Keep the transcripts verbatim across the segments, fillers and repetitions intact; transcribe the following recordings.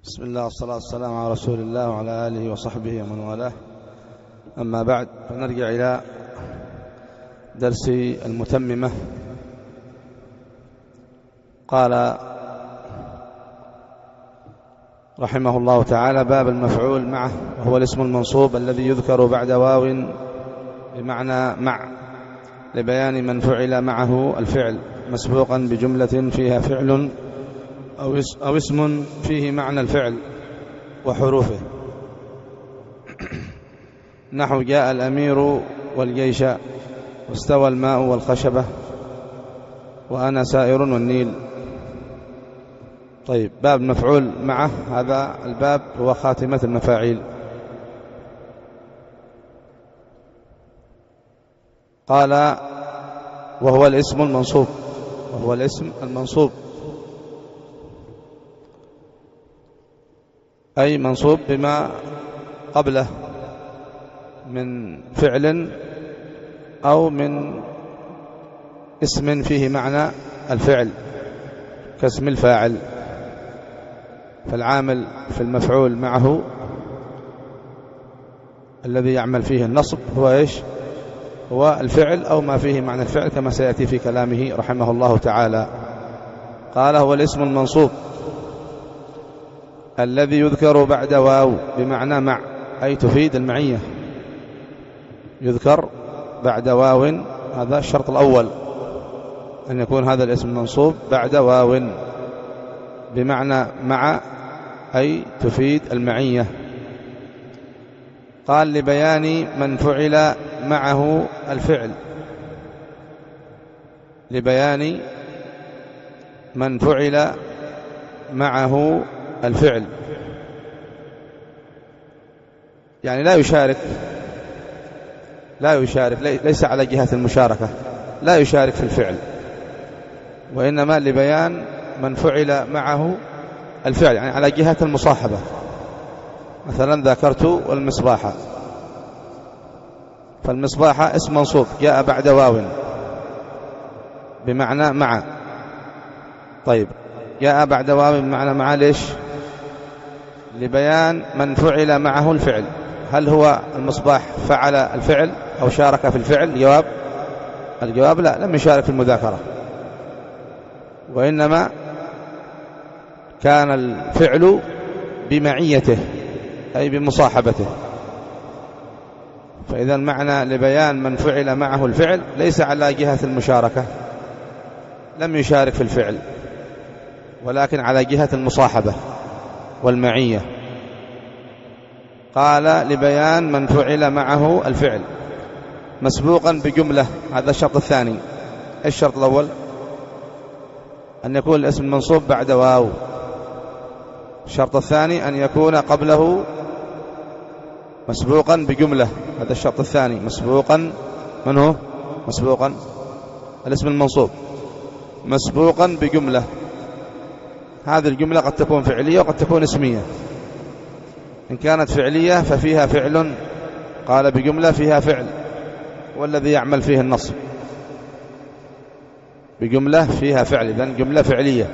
بسم الله والصلاة والسلام على رسول الله وعلى آله وصحبه ومن والاه. أما بعد، فنرجع إلى درس المتممة. قال رحمه الله تعالى: باب المفعول معه، وهو الاسم المنصوب الذي يذكر بعد واو بمعنى مع، لبيان من فعل معه الفعل مسبوقا بجملة فيها فعل أو اسم فيه معنى الفعل وحروفه، نحو جاء الأمير والجيش، واستوى الماء والخشبة، وأنا سائر والنيل. طيب، باب مفعول معه، هذا الباب هو خاتمة المفاعيل. قال: وهو الاسم المنصوب، وهو الاسم المنصوب أي منصوب بما قبله من فعل أو من اسم فيه معنى الفعل كاسم الفاعل. فالعامل في المفعول معه الذي يعمل فيه النصب هو إيش؟ هو الفعل أو ما فيه معنى الفعل، كما سيأتي في كلامه رحمه الله تعالى. قال: هو الاسم المنصوب الذي يذكر بعد واو بمعنى مع، أي تفيد المعية. يذكر بعد واو، هذا الشرط الأول، أن يكون هذا الاسم المنصوب بعد واو بمعنى مع، أي تفيد المعية. قال: لبيان من فعل معه الفعل، لبيان من فعل معه الفعل، يعني لا يشارك لا يشارك ليس على جهة المشاركة، لا يشارك في الفعل، وإنما لبيان من فعل معه الفعل، يعني على جهة المصاحبة. مثلا ذكرت المصباح، فالمصباح اسم منصوب جاء بعد واو بمعنى مع. طيب، جاء بعد واو بمعنى مع ليش؟ لبيان من فعل معه الفعل. هل هو المصباح فعل الفعل أو شارك في الفعل؟ الجواب الجواب لا، لم يشارك في المذاكرة، وإنما كان الفعل بمعيته أي بمصاحبته. فإذا معنى لبيان من فعل معه الفعل ليس على جهة المشاركة، لم يشارك في الفعل، ولكن على جهة المصاحبة والمعية. قال: لبيان من فعل معه الفعل مسبوقا بجملة، هذا الشرط الثاني. الشرط الأول أن يكون الاسم المنصوب بعد واو. الشرط الثاني أن يكون قبله مسبوقا بجملة، هذا الشرط الثاني. مسبوقا، من هو مسبوقا؟ الاسم المنصوب مسبوقا بجملة. هذه الجملة قد تكون فعلية وقد تكون اسمية. إن كانت فعلية ففيها فعل، قال بجملة فيها فعل والذي يعمل فيه النصب، بجملة فيها فعل، إذن جملة فعلية،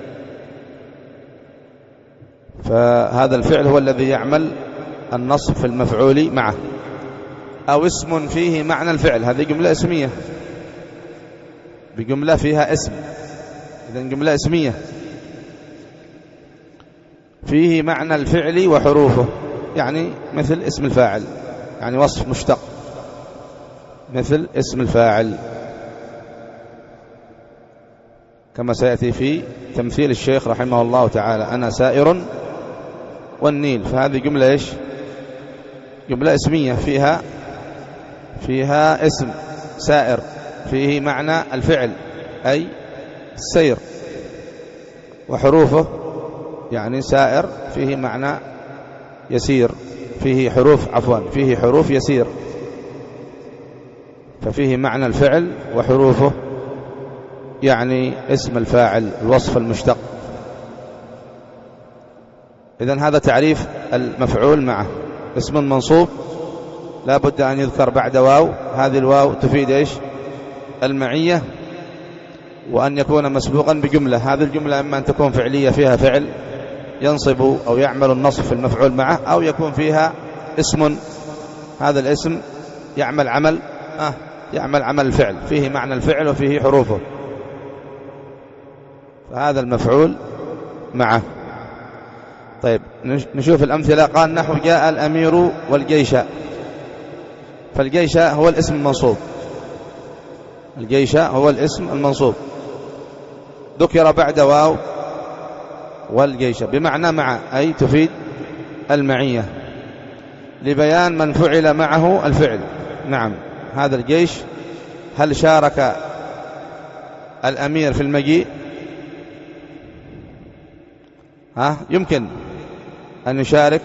فهذا الفعل هو الذي يعمل النصب في المفعول معه. أو اسم فيه معنى الفعل، هذه جملة اسمية، بجملة فيها اسم، إذن جملة اسمية فيه معنى الفعل وحروفه، يعني مثل اسم الفاعل، يعني وصف مشتق مثل اسم الفاعل، كما سيأتي في تمثيل الشيخ رحمه الله تعالى: أنا سائر والنيل. فهذه جملة إيش؟ جملة اسمية فيها فيها اسم سائر، فيه معنى الفعل أي السير، وحروفه يعني سائر فيه معنى يسير، فيه حروف عفوا فيه حروف يسير، ففيه معنى الفعل وحروفه يعني اسم الفاعل، الوصف المشتق. إذن هذا تعريف المفعول معه. اسم منصوب لا بد أن يذكر بعد واو، هذه الواو تفيد إيش؟ المعية، وأن يكون مسبوقا بجملة. هذه الجملة إما أن تكون فعلية فيها فعل، ينصب أو يعمل النصب في المفعول معه، أو يكون فيها اسم، هذا الاسم يعمل عمل آه يعمل عمل الفعل، فيه معنى الفعل وفيه حروفه، فهذا المفعول معه. طيب نشوف الأمثلة. قال نحو جاء الأمير والجيش، فالجيش هو الاسم المنصوب، الجيش هو الاسم المنصوب، ذكر بعد واو والجيش بمعنى مع، أي تفيد المعية لبيان من فعل معه الفعل. نعم، هذا الجيش هل شارك الأمير في المجيء؟ ها يمكن أن يشارك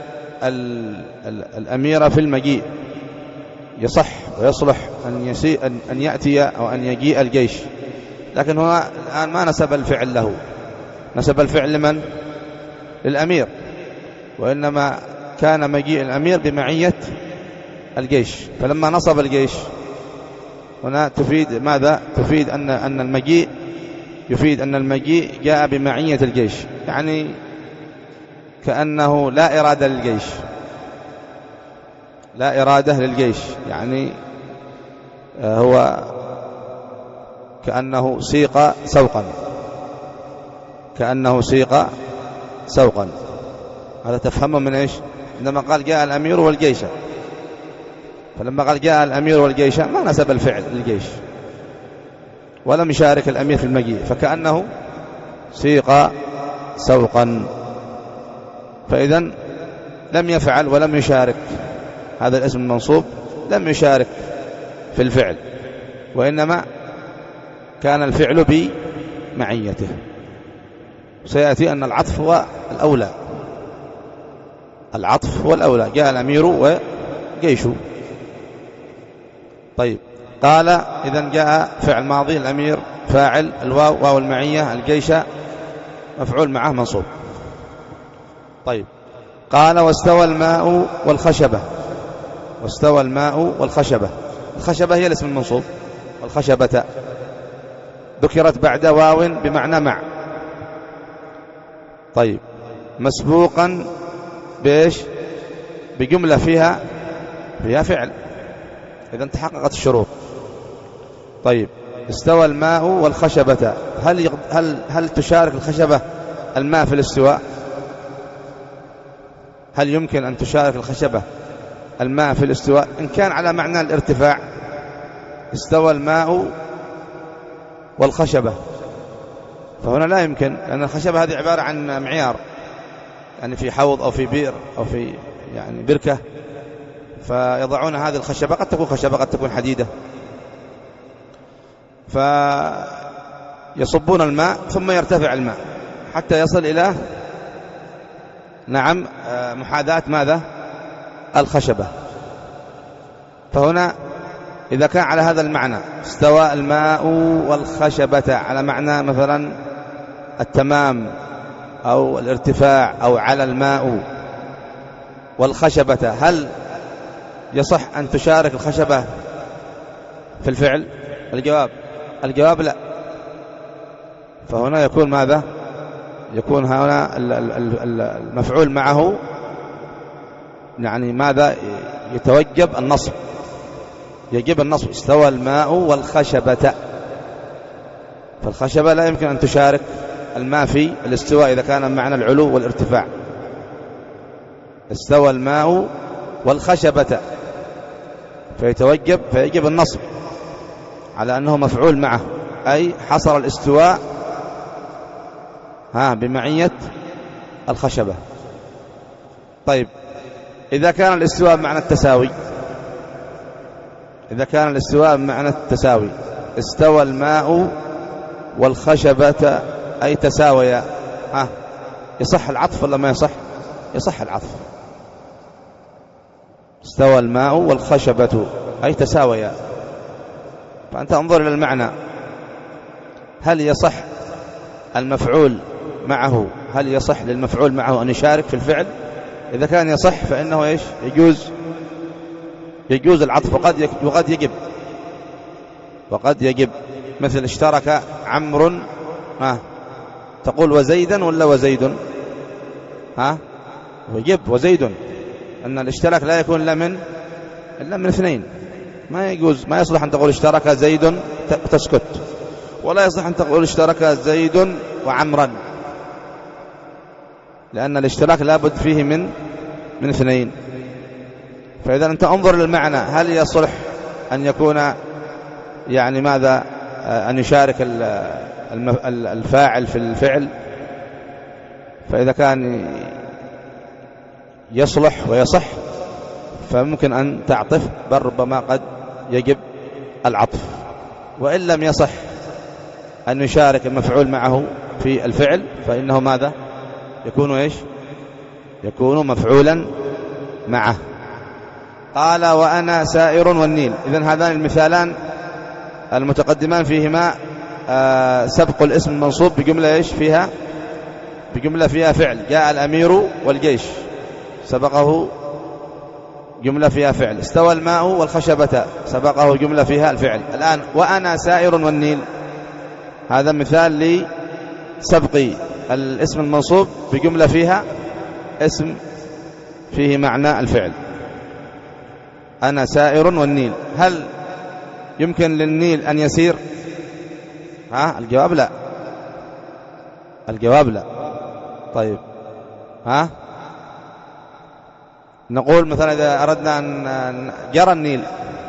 الأمير في المجيء، يصح ويصلح أن, يسي أن يأتي أو أن يجيء الجيش، لكن هو الآن ما نسب الفعل له، نسب الفعل لمن؟ للأمير، وإنما كان مجيء الأمير بمعية الجيش، فلما نصب الجيش هنا تفيد ماذا؟ تفيد أن أن المجيء يفيد أن المجيء جاء بمعية الجيش، يعني كأنه لا إرادة للجيش، لا إرادة للجيش، يعني هو كأنه سيق سوقا، كأنه سيق سوقا. هذا تفهمه من إيش؟ عندما قال جاء الأمير والجيش، فلما قال جاء الأمير والجيش ما نسب الفعل للجيش ولم يشارك الأمير في المجيء، فكأنه سيق سوقا، فإذا لم يفعل ولم يشارك، هذا الاسم المنصوب لم يشارك في الفعل، وإنما كان الفعل بمعيته. سيأتي أن العطف هو الأولى، العطف هو الأولى، جاء الأمير وجيشه. طيب قال إذن جاء فعل ماضي، الأمير فاعل، الواو واو المعية، الجيش مفعول معه منصوب. طيب قال واستوى الماء والخشبة، واستوى الماء والخشبة، الخشبة هي الاسم المنصوب، والخشبة ذكرت بعد واو بمعنى مع. طيب مسبوقا بإيش؟ بجملة فيها فيها فعل، إذا تحققت الشروط. طيب استوى الماء والخشبة، هل هل هل تشارك الخشبة الماء في الاستواء؟ هل يمكن أن تشارك الخشبة الماء في الاستواء؟ إن كان على معنى الارتفاع، استوى الماء والخشبة، فهنا لا يمكن، لأن الخشبة هذه عبارة عن معيار، يعني في حوض أو في بئر أو في يعني بركة، فيضعون هذه الخشبة، قد تكون خشبة قد تكون حديدة، فيصبون الماء ثم يرتفع الماء حتى يصل إلى نعم محاذاة ماذا؟ الخشبة. فهنا إذا كان على هذا المعنى استوى الماء والخشبة على معنى مثلا التمام أو الارتفاع أو على الماء والخشبة، هل يصح أن تشارك الخشبة في الفعل؟ الجواب الجواب لا. فهنا يكون ماذا؟ يكون هنا المفعول معه يعني ماذا؟ يتوجب النصب، يجب النصب، استوى الماء والخشبة، فالخشبة لا يمكن أن تشارك الماء في الاستواء إذا كان معنى العلو والارتفاع. استوى الماء والخشبة، فيتوجب فيجب النصب على أنه مفعول معه، أي حصر الاستواء ها بمعية الخشبة. طيب إذا كان الاستواء بمعنى التساوي، إذا كان الاستواء بمعنى التساوي، استوى الماء والخشبة أي تساويا، ها يصح العطف ولا ما يصح؟ يصح العطف. استوى الماء والخشبة أي تساويا، فأنت انظر إلى المعنى، هل يصح المفعول معه، هل يصح للمفعول معه أن يشارك في الفعل؟ إذا كان يصح فإنه إيش؟ يجوز يجوز العطف، وقد وقد يجب وقد يجب مثل اشترك عمرو، ها تقول وزيدا ولا وزيد؟ ها وجب وزيد، أن الاشتراك لا يكون إلا من إلا من اثنين. ما يجوز، ما يصلح أن تقول اشترك زيد تسكت، ولا يصلح أن تقول اشترك زيد وعمرا، لأن الاشتراك لابد فيه من من اثنين. فإذا أنت انظر للمعنى، هل يصلح أن يكون يعني ماذا أن يشارك الفاعل في الفعل؟ فإذا كان يصلح ويصح فممكن أن تعطف، بل ربما قد يجب العطف. وإن لم يصح أن يشارك المفعول معه في الفعل فإنه ماذا يكون إيش؟ يكون مفعولا معه. قال وأنا سائر والنيل. إذن هذان المثالان المتقدمان فيهما آه سبق الاسم المنصوب بجملة إيش فيها؟ بجملة فيها فعل. جاء الأمير والجيش، سبقه جملة فيها فعل. استوى الماء والخشبة، سبقه جملة فيها الفعل. الآن وأنا سائر والنيل، هذا مثال لسبق الاسم المنصوب بجملة فيها اسم فيه معنى الفعل. أنا سائر والنيل، هل يمكن للنيل أن يسير؟ ها الجواب لا، الجواب لا. طيب ها نقول مثلا إذا أردنا أن جرى النيل،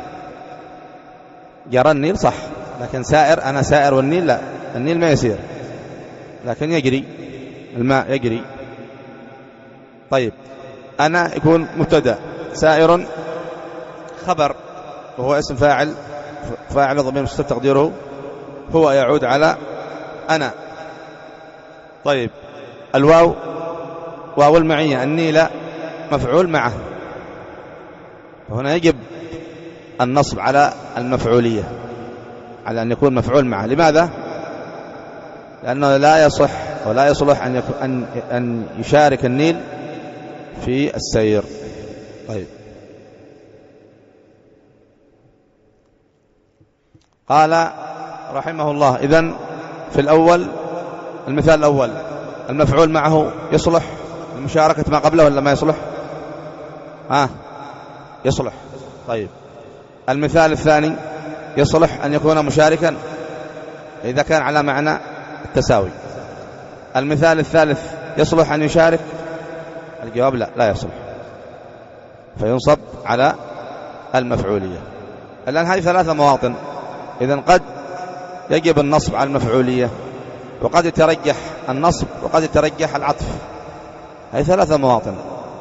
جرى النيل صح، لكن سائر أنا سائر والنيل لا، النيل ما يسير لكن يجري، الماء يجري. طيب أنا يكون مبتدأ، سائر خبر وهو اسم فاعل، فاعل ضمير مستتر تقديره هو، يعود على أنا. طيب الواو واو المعية، النيل مفعول معه، فهنا يجب النصب على المفعولية، على أن يكون مفعول معه. لماذا؟ لأنه لا يصح ولا يصلح أن أن أن يشارك النيل في السير. طيب قال رحمه الله إذن في الأول المثال الأول المفعول معه يصلح المشاركة ما قبله ولا ما يصلح؟ ها يصلح. طيب المثال الثاني يصلح أن يكون مشاركا إذا كان على معنى التساوي. المثال الثالث يصلح أن يشارك؟ الجواب لا، لا يصلح، فينصب على المفعولية. الآن هذه ثلاثة مواطن، إذن قد يجب النصب على المفعولية، وقد يترجح النصب، وقد يترجح العطف. هذه ثلاثة مواطن،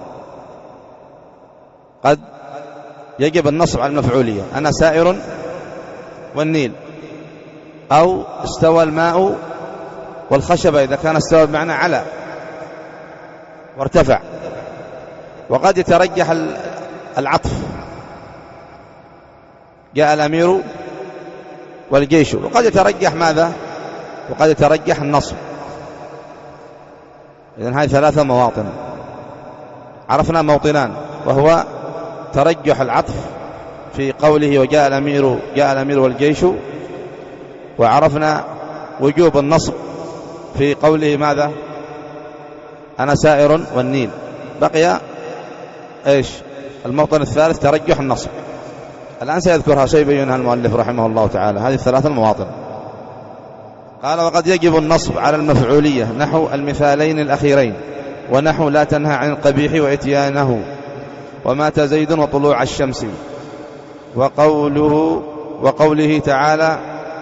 قد يجب النصب على المفعولية، أنا سائر والنيل، أو استوى الماء والخشبة إذا كان استوى بمعنى على وارتفع. وقد يترجح العطف، جاء الأمير والجيش. وقد يترجح ماذا؟ وقد يترجح النصب. إذن هذه ثلاثة مواطن، عرفنا موطنان، وهو ترجح العطف في قوله وجاء الأمير جاء الأمير والجيش، وعرفنا وجوب النصب في قوله ماذا؟ أنا سائر والنيل. بقي إيش الموطن الثالث؟ ترجح النصب. الآن سيذكرها سيبينها المؤلف رحمه الله تعالى. هذه الثلاثة المواطن. قال وقد يجب النصب على المفعولية نحو المثالين الأخيرين، ونحو لا تنهى عن القبيح وإتيانه، ومات زيد وطلوع الشمس، وقوله وقوله تعالى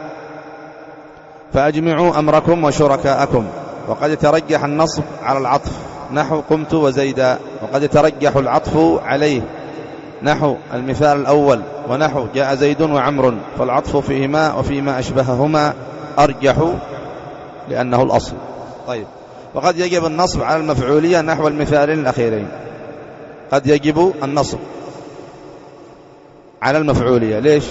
فأجمعوا أمركم وشركاءكم. وقد يترجح النصب على العطف نحو قمت وزيدا، وقد يترجح العطف عليه نحو المثال الأول ونحو جاء زيد وعمر، فالعطف فيهما وفيما أشبههما أرجح لأنه الأصل. طيب وقد يجب النصب على المفعولية نحو المثالين الأخيرين. قد يجب النصب على المفعولية، ليش؟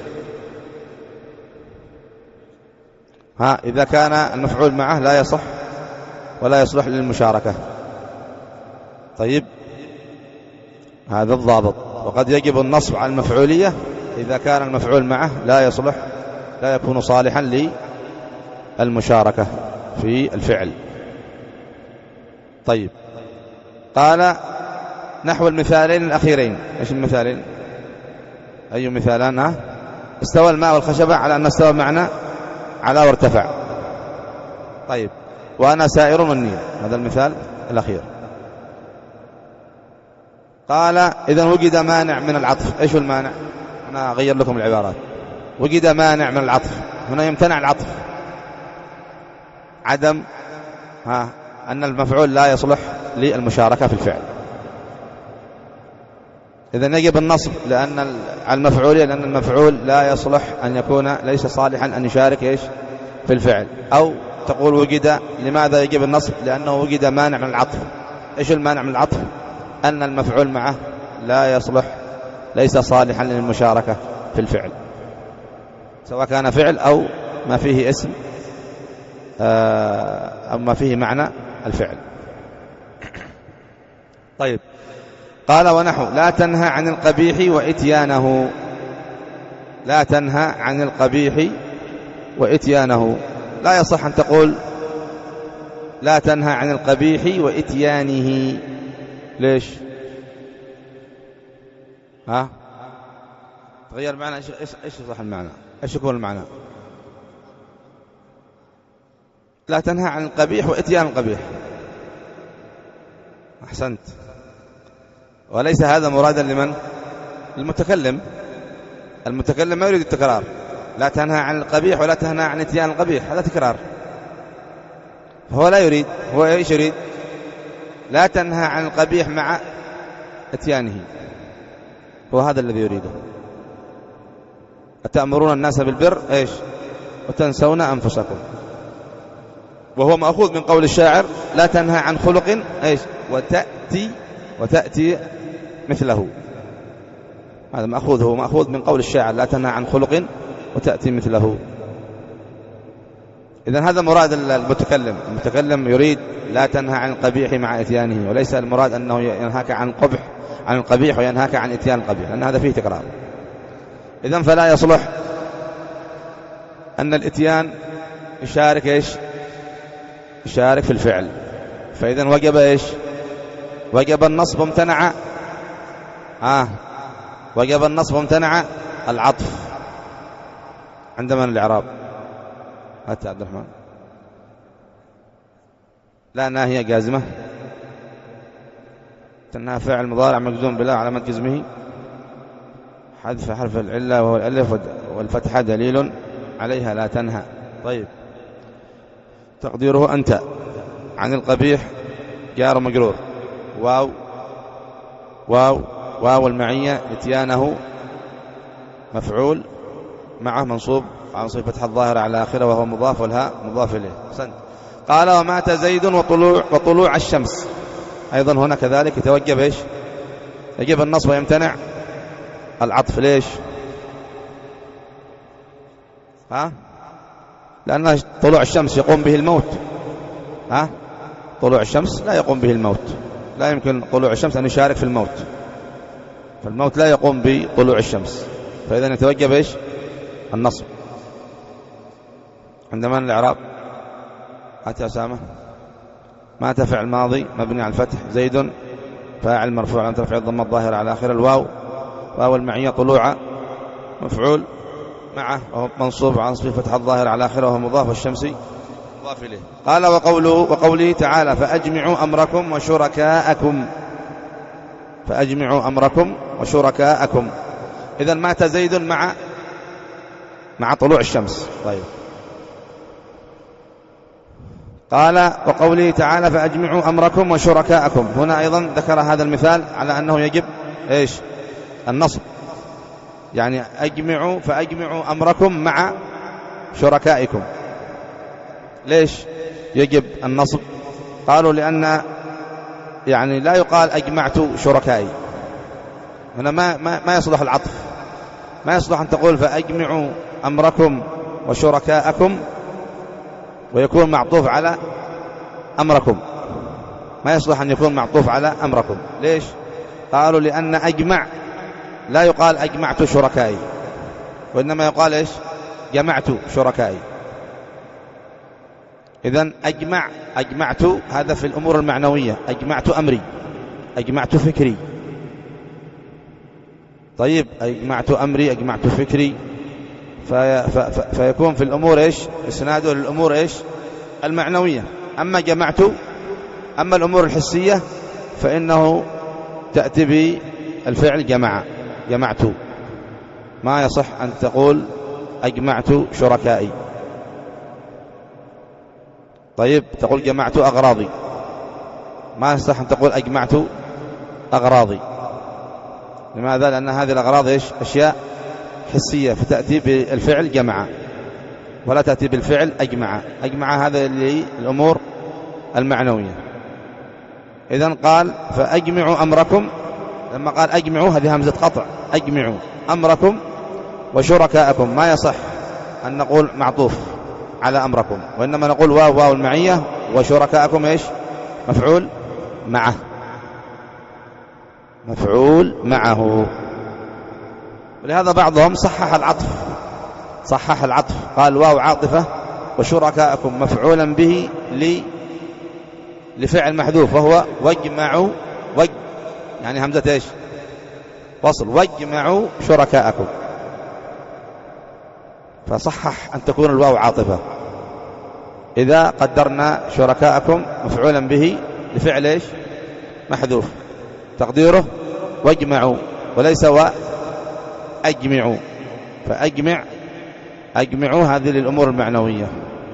ها إذا كان المفعول معه لا يصح ولا يصلح للمشاركة. طيب هذا الضابط. وقد يجب النصب على المفعولية إذا كان المفعول معه لا يصلح، لا يكون صالحا للمشاركة في الفعل. طيب قال نحو المثالين الأخيرين. إيش المثالين؟ أي مثالان؟ ها؟ استوى الماء والخشبة على أن استوى معنى على وارتفع. طيب، وأنا سائر والنيل، هذا المثال الأخير. قال إذن وجد مانع من العطف. إيش المانع؟ أنا أغير لكم العبارات. وجد مانع من العطف، هنا يمتنع العطف، عدم ها أن المفعول لا يصلح للمشاركة في الفعل. إذن يجب النصب لأن المفعول لأن المفعول لا يصلح أن يكون ليس صالحا أن يشارك إيش في الفعل. أو تقول وجد، لماذا يجب النصب؟ لأنه وجد مانع من العطف. إيش المانع من العطف؟ أن المفعول معه لا يصلح، ليس صالحا للمشاركة في الفعل، سواء كان فعل أو ما فيه اسم أو ما فيه معنى الفعل. طيب، قال ونحو لا تنهى عن القبيح وإتيانه. لا تنهى عن القبيح وإتيانه، لا يصح أن تقول لا تنهى عن القبيح وإتيانه. ليش؟ ها؟ تغير معنى. إيش إيش صح المعنى؟ إيش يكون المعنى؟ لا تنهى عن القبيح وإتيان القبيح. أحسنت. وليس هذا مرادا لمن؟ المتكلم. المتكلم ما يريد التكرار. لا تنهى عن القبيح ولا تنهى عن إتيان القبيح، هذا تكرار. هو لا يريد، هو إيش يريد؟ لا تنهى عن القبيح مع إتيانه، هو هذا الذي يريده. أتأمرون الناس بالبر إيش وتنسون أنفسكم، وهو مأخوذ من قول الشاعر لا تنهى عن خلق إيش وتأتي وتأتي مثله. هذا مأخوذ، هو مأخوذ من قول الشاعر لا تنهى عن خلق وتأتي مثله. إذن هذا مراد المتكلم. المتكلم يريد لا تنهى عن القبيح مع إتيانه، وليس المراد أنه ينهاك عن القبح عن القبيح وينهاك عن إتيان القبيح، لأن هذا فيه تكرار. إذن فلا يصلح أن الإتيان يشارك إيش يشارك في الفعل. فإذن وجب إيش وجب النصب وامتنع آه وجب النصب وامتنع العطف. عندما الإعراب هات عبد الرحمن. لا ناهية جازمة، تنهى فعل مضارع مجزوم بلا علامة جزمه حذف حرف العلة وهو الألف، والفتحة دليل عليها لا تنهى. طيب، تقديره أنت. عن القبيح جار مجرور، واو واو واو المعية إتيانه مفعول معه منصوب عن صفة فتح الظاهر على آخره وهو مضاف، والهاء مضاف إليه. سند. قال ومات زيد وطلوع وطلوع الشمس. أيضا هنا كذلك يتوجب إيش يجب النصب ويمتنع العطف. ليش؟ ها؟ لأن طلوع الشمس يقوم به الموت. ها؟ طلوع الشمس لا يقوم به الموت، لا يمكن طلوع الشمس أن يشارك في الموت، فالموت لا يقوم بطلوع الشمس، فإذا يتوجب إيش النصب. عندما الإعراب هات يا أسامة. مات فعل ماضي مبني على الفتح، زيد فاعل مرفوع عن رفع الضمة الظاهرة على آخر، الواو واو المعية طلوع مفعول معه وهو منصوب عن صفة فتح الظاهر على آخره وهو مضاف، والشمس مضاف إليه. قال وقوله وقوله تعالى فأجمعوا أمركم وشركاءكم. فأجمعوا أمركم وشركاءكم. إذن مات زيد مع مع طلوع الشمس. طيب، قال وقوله تعالى فأجمعوا أمركم وشركاءكم. هنا أيضا ذكر هذا المثال على أنه يجب إيش النصب، يعني أجمعوا فأجمعوا أمركم مع شركائكم. ليش يجب النصب؟ قالوا لأن يعني لا يقال أجمعت شركائي، هنا ما, ما, ما يصلح العطف، ما يصلح أن تقول فأجمعوا أمركم وشركاءكم ويكون معطوف على أمركم، ما يصلح أن يكون معطوف على أمركم. ليش؟ قالوا لأن أجمع لا يقال أجمعت شركائي، وإنما يقال إيش جمعت شركائي. إذن أجمع أجمعت هذا في الأمور المعنوية، أجمعت أمري، أجمعت فكري. طيب أجمعت أمري، أجمعت فكري، في في فيكون في الأمور إيش؟ إسناده للأمور إيش؟ المعنوية. أما جمعت، أما الأمور الحسية فإنه تأتي بالفعل جمع، جمعت. ما يصح أن تقول أجمعت شركائي. طيب تقول جمعت أغراضي، ما يصح أن تقول أجمعت أغراضي. لماذا؟ لأن هذه الأغراض إيش؟ أشياء حسية، فتأتي بالفعل جمع ولا تأتي بالفعل أجمع. أجمع هذا للأمور المعنوية. إذن قال فأجمعوا أمركم، لما قال أجمعوا هذه همزة قطع، أجمعوا أمركم وشركاءكم. ما يصح أن نقول معطوف على أمركم، وإنما نقول واو واو المعية، وشركاءكم إيش؟ مفعول معه، مفعول معه. ولهذا بعضهم صحح العطف، صحح العطف قال واو عاطفة وشركاءكم مفعولا به لفعل محذوف، وهو واجمعوا، وج يعني همزة إيش؟ وصل، واجمعوا شركاءكم. فصحح أن تكون الواو عاطفة إذا قدرنا شركاءكم مفعولا به لفعل إيش؟ محذوف، تقديره واجمعوا وليس وأجمعوا. فأجمع، أجمعوا هذه للأمور المعنوية،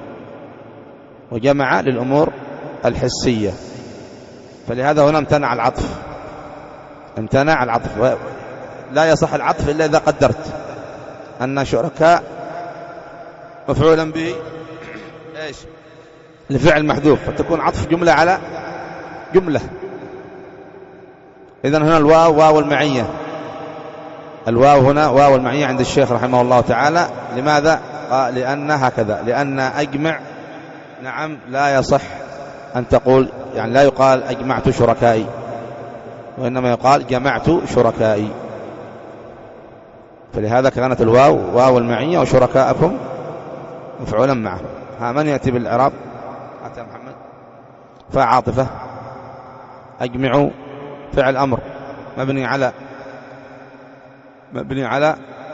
وجمع للأمور الحسية. فلهذا هنا امتنع العطف، امتنع العطف. لا يصح العطف إلا إذا قدرت أن شركاء مفعولا به إيش؟ لفعل محذوف، فتكون عطف جملة على جملة. إذن هنا الواو واو المعية، الواو هنا واو المعية عند الشيخ رحمه الله تعالى. لماذا؟ قال لأن هكذا، لأن أجمع نعم لا يصح أن تقول، يعني لا يقال أجمعت شركائي، وإنما يقال جمعت شركائي. فلهذا كانت الواو واو المعية وشركاءكم مفعولا معه. ها من يأتي بالإعراب؟ أتى محمد. فعاطفة، أجمعوا فعل أمر مبني على مبني على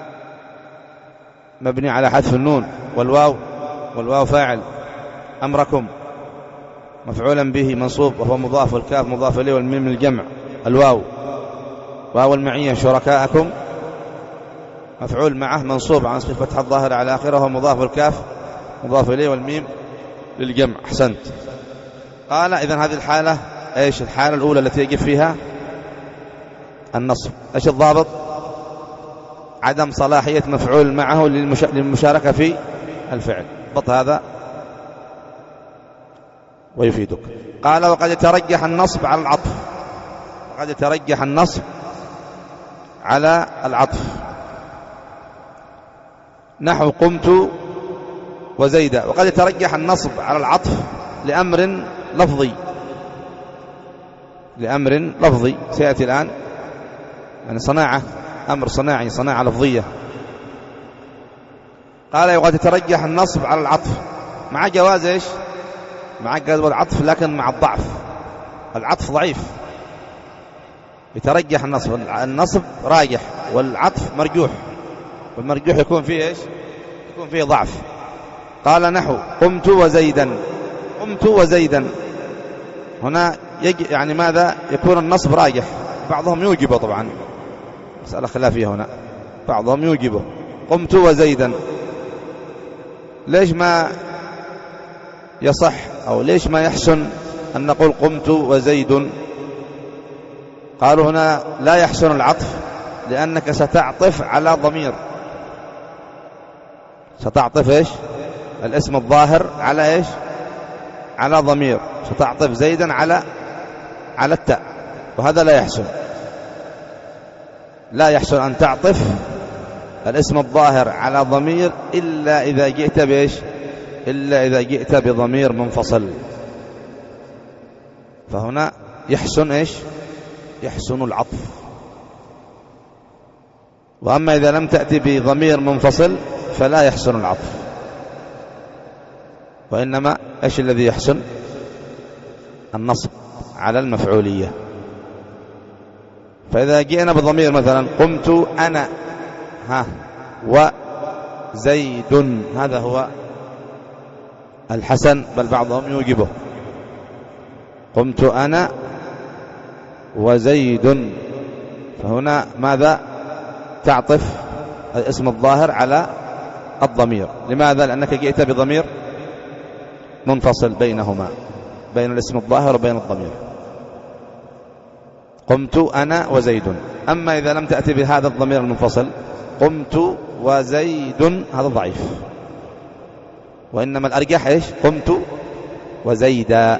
مبني على حذف النون، والواو والواو فاعل، أمركم مفعولا به منصوب وهو مضاف، والكاف مضاف إليه، والميم الجمع. الواو واو المعية شركاءكم مفعول معه منصوب عن صفة فتح الظاهر على آخره، وهو مضاف، والكاف مضاف إليه، والميم للجمع. أحسنت. قال إذن هذه الحالة إيش؟ الحالة الأولى التي يجب فيها النصب. إيش الضابط؟ عدم صلاحية مفعول معه للمشاركة في الفعل. ضبط هذا ويفيدك. قال وقد يترجح النصب على العطف، وقد يترجح النصب على العطف، نحو قمت وزيدا. وقد يترجح النصب على العطف لأمر لفظي، لأمر لفظي سيأتي الآن، يعني صناعة، أمر صناعي، صناعة لفظية. قال وقد يترجح النصب على العطف مع جواز إيش؟ مع جواز العطف لكن مع الضعف، العطف ضعيف، يترجح النصب، النصب راجح والعطف مرجوح، والمرجوح يكون فيه إيش؟ يكون فيه ضعف. قال نحو قمت وزيدا، قمت وزيدا هنا يجي يعني ماذا؟ يكون النصب راجح، بعضهم يوجبه طبعا، مسألة خلافية هنا، بعضهم يوجبه قمت وزيدا. ليش ما يصح أو ليش ما يحسن أن نقول قمت وزيد؟ قالوا هنا لا يحسن العطف لأنك ستعطف على ضمير، ستعطف إيش؟ الاسم الظاهر على إيش؟ على ضمير، ستعطف زيدا على على التاء، وهذا لا يحسن. لا يحسن أن تعطف الاسم الظاهر على ضمير إلا إذا جئت بإيش؟ إلا إذا جئت بضمير منفصل. فهنا يحسن إيش؟ يحسن العطف. وأما إذا لم تأتي بضمير منفصل فلا يحسن العطف، وإنما إيش الذي يحسن؟ النصب على المفعولية. فإذا جئنا بضمير مثلا قمت أنا ها وزيد، هذا هو الحسن، بل بعضهم يوجبه. قمت أنا وزيد، فهنا ماذا؟ تعطف الاسم الظاهر على الضمير. لماذا؟ لأنك جئت بضمير منفصل بينهما، بين الاسم الظاهر وبين الضمير. قمت أنا وزيد. أما إذا لم تأتي بهذا الضمير المنفصل قمت وزيد، هذا ضعيف، وإنما الأرجح إيش؟ قمت وزيدا،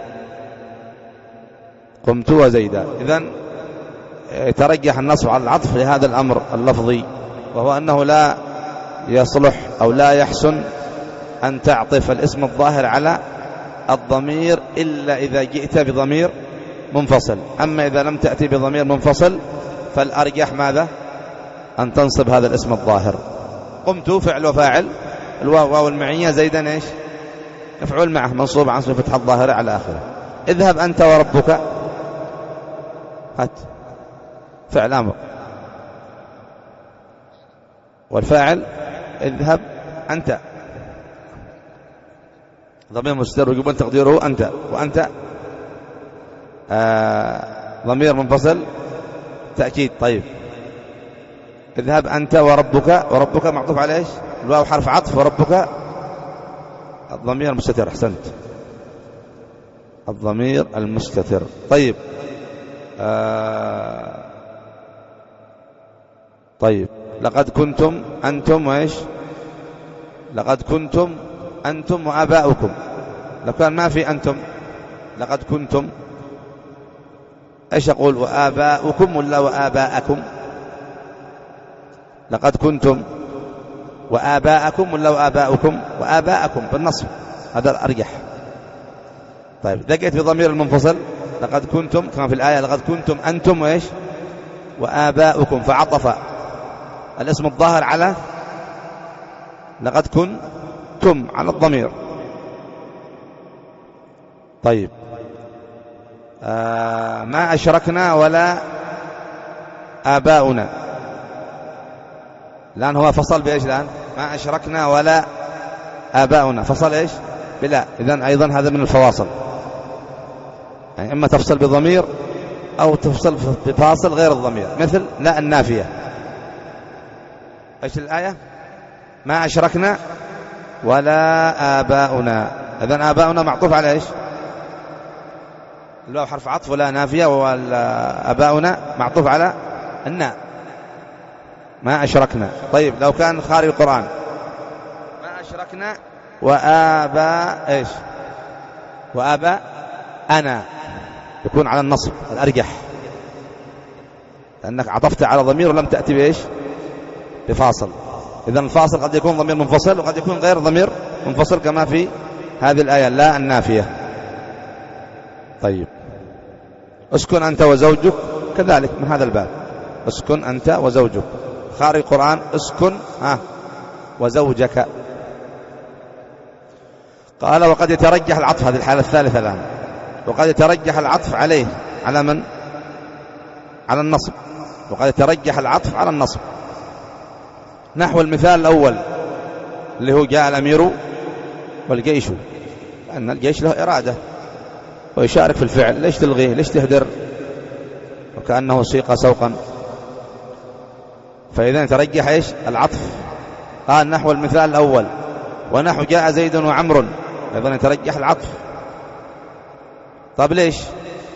قمت وزيدا. إذن يترجح النصب على العطف لهذا الأمر اللفظي، وهو أنه لا يصلح أو لا يحسن أن تعطف الاسم الظاهر على الضمير إلا إذا جئت بضمير منفصل. أما إذا لم تأتي بضمير منفصل فالأرجح ماذا؟ أن تنصب هذا الاسم الظاهر. قمت فعل وفاعل، الواو واو المعية، زيدا إيش؟ مفعول معه منصوب عن صفة فتح الظاهرة على آخره. اذهب أنت وربك، هات فعل أمر، والفاعل اذهب أنت، ضمير مستتر ويجب تقديره أنت، وأنت آه ضمير منفصل تأكيد. طيب اذهب أنت وربك، وربك معطوف على إيش؟ الواو حرف عطف، وربك الضمير المستتر. أحسنت، الضمير المستتر. طيب آه طيب لقد كنتم أنتم وإيش؟ لقد كنتم أنتم وآباؤكم. لو كان ما في أنتم لقد كنتم إيش أقول؟ وآباؤكم ولا وآباءكم؟ لقد كنتم وآباءكم ولا وآباؤكم؟ وآباءكم بالنصب، هذا الأرجح. طيب إذا جئت بضمير المنفصل لقد كنتم كما في الآية لقد كنتم أنتم وإيش؟ وآباؤكم، فعطف الاسم الظاهر على لقد كنتم على الضمير. طيب آه ما أشركنا ولا آباؤنا، الآن هو فصل بإيش؟ الآن ما أشركنا ولا آباؤنا، فصل إيش؟ بلا. إذن أيضا هذا من الفواصل، يعني إما تفصل بضمير أو تفصل بفاصل غير الضمير، مثل لا النافية. إيش الآية؟ ما أشركنا ولا آباؤنا. إذن آباؤنا معطوف على إيش؟ الواو حرف عطف، ولا نافية، وآباؤنا معطوف على الناء. ما أشركنا. طيب لو كان خارج القرآن ما أشركنا وآباء إيش؟ وآباء أنا، يكون على النصب الأرجح، لأنك عطفت على ضمير ولم تأتي بإيش؟ بفاصل. إذن الفاصل قد يكون ضمير منفصل وقد يكون غير ضمير منفصل، كما في هذه الآية لا النافية. طيب اسكن أنت وزوجك، كذلك من هذا الباب، اسكن أنت وزوجك. خارج القرآن اسكن ها وزوجك. قال وقد يترجح العطف، هذه الحالة الثالثة الآن، وقد يترجح العطف عليه على من؟ على النصب. وقد يترجح العطف على النصب، نحو المثال الأول اللي هو جاء الأمير والجيش، لأن الجيش له إرادة ويشارك في الفعل، ليش تلغيه؟ ليش تهدر؟ وكأنه سيق سوقا. فإذا ترجح إيش؟ العطف. قال نحو المثال الأول، ونحو جاء زيد وعمر، أيضا يترجح العطف. طب ليش؟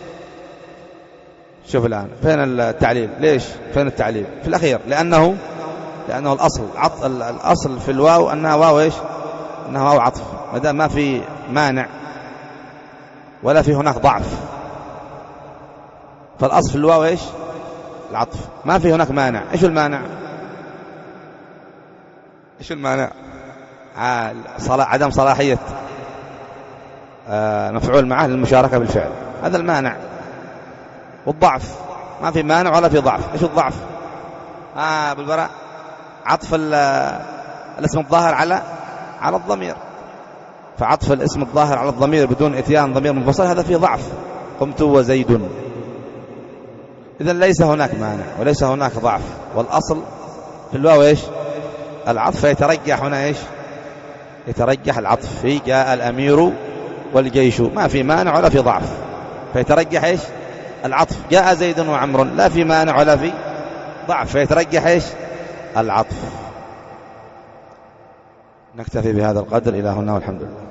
شوف الآن فين التعليل؟ ليش؟ فين التعليل؟ في الأخير، لأنه لأنه الأصل عطف، الأصل في الواو أنها واو إيش؟ أنها واو عطف، ما دام ما في مانع ولا في هناك ضعف، فالأصل في الواو إيش؟ العطف، ما في هناك مانع. إيش المانع؟ إيش المانع؟ عدم صلاحية مفعول معه للمشاركة بالفعل، هذا المانع. والضعف ما في مانع ولا في ضعف. إيش الضعف؟ آه بالبراء عطف الاسم الظاهر على على الضمير، فعطف الاسم الظاهر على الضمير بدون اتيان ضمير منفصل هذا فيه ضعف. قمت وزيد. إذن ليس هناك مانع وليس هناك ضعف، والأصل في الواو إيش؟ العطف، فيترجح هنا إيش؟ يترجح العطف في جاء الأمير والجيش، ما في مانع ولا في ضعف، فيترجح إيش؟ العطف. جاء زيد وعمر، لا في مانع ولا في ضعف، فيترجح إيش؟ العطف. نكتفي بهذا القدر إلى هنا والحمد لله.